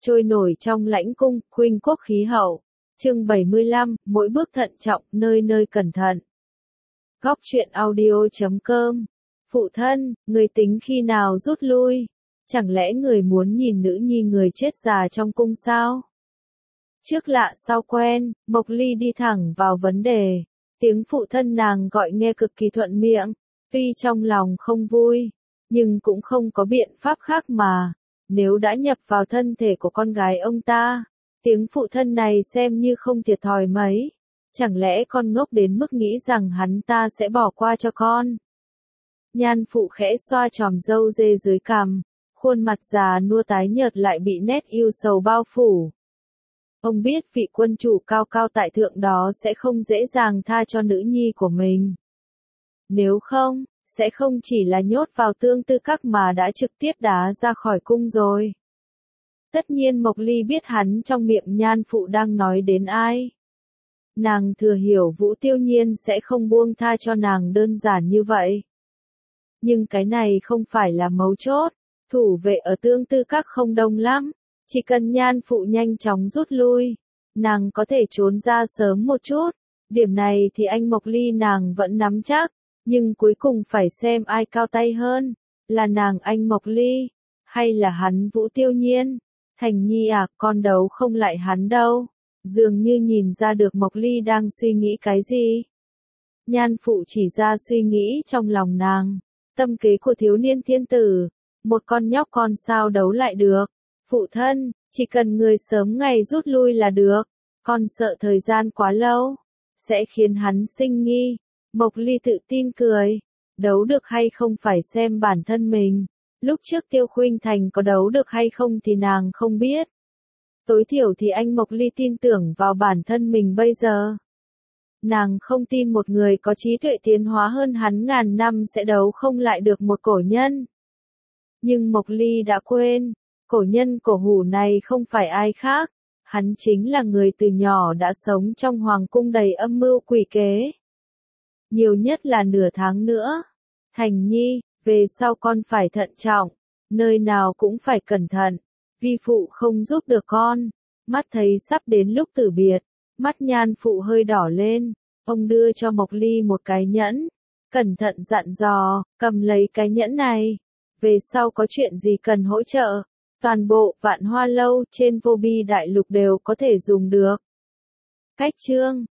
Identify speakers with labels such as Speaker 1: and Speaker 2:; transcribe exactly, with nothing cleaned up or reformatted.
Speaker 1: trôi nổi trong lãnh cung, khuynh quốc khí hậu. Chương bảy mươi lăm, mỗi bước thận trọng, nơi nơi cẩn thận. Góc truyện audio chấm com. Phụ thân, người tính khi nào rút lui? Chẳng lẽ người muốn nhìn nữ nhi người chết già trong cung sao? Trước lạ sau quen, Mộc Ly đi thẳng vào vấn đề. Tiếng phụ thân nàng gọi nghe cực kỳ thuận miệng, tuy trong lòng không vui, nhưng cũng không có biện pháp khác mà. Nếu đã nhập vào thân thể của con gái ông ta, tiếng phụ thân này xem như không thiệt thòi mấy. Chẳng lẽ con ngốc đến mức nghĩ rằng hắn ta sẽ bỏ qua cho con? Nhan phụ khẽ xoa chòm râu dê dưới cằm, khuôn mặt già nua tái nhợt lại bị nét yêu sầu bao phủ. Ông biết vị quân chủ cao cao tại thượng đó sẽ không dễ dàng tha cho nữ nhi của mình. Nếu không, sẽ không chỉ là nhốt vào tương tư các mà đã trực tiếp đá ra khỏi cung rồi. Tất nhiên Mộc Ly biết hắn trong miệng nhan phụ đang nói đến ai. Nàng thừa hiểu Vũ Tiêu Nhiên sẽ không buông tha cho nàng đơn giản như vậy. Nhưng cái này không phải là mấu chốt, thủ vệ ở tương tư các không đông lắm. Chỉ cần nhan phụ nhanh chóng rút lui, nàng có thể trốn ra sớm một chút. Điểm này thì anh Mộc Ly nàng vẫn nắm chắc, nhưng cuối cùng phải xem ai cao tay hơn, là nàng anh Mộc Ly, hay là hắn Vũ Tiêu Nhiên. Thành Nhi à, con đấu không lại hắn đâu. Dường như nhìn ra được Mộc Ly đang suy nghĩ cái gì. Nhan phụ chỉ ra suy nghĩ trong lòng nàng. Tâm kế của thiếu niên thiên tử, một con nhóc con sao đấu lại được. Phụ thân, chỉ cần người sớm ngày rút lui là được, con sợ thời gian quá lâu, sẽ khiến hắn sinh nghi. Mộc Ly tự tin cười, đấu được hay không phải xem bản thân mình, lúc trước Tiêu Khuynh Thành có đấu được hay không thì nàng không biết. Tối thiểu thì anh Mộc Ly tin tưởng vào bản thân mình bây giờ. Nàng không tin một người có trí tuệ tiến hóa hơn hắn ngàn năm sẽ đấu không lại được một cổ nhân. Nhưng Mộc Ly đã quên. Cổ nhân cổ hủ này không phải ai khác, hắn chính là người từ nhỏ đã sống trong hoàng cung đầy âm mưu quỷ kế. Nhiều nhất là nửa tháng nữa. Thành Nhi, về sau con phải thận trọng, nơi nào cũng phải cẩn thận, vi phụ không giúp được con. Mắt thấy sắp đến lúc tử biệt, mắt nhan phụ hơi đỏ lên, ông đưa cho Mộc Ly một cái nhẫn, cẩn thận dặn dò, cầm lấy cái nhẫn này, về sau có chuyện gì cần hỗ trợ. Toàn bộ Vạn Hoa Lâu trên Vô Bi Đại Lục đều có thể dùng được. Cách chương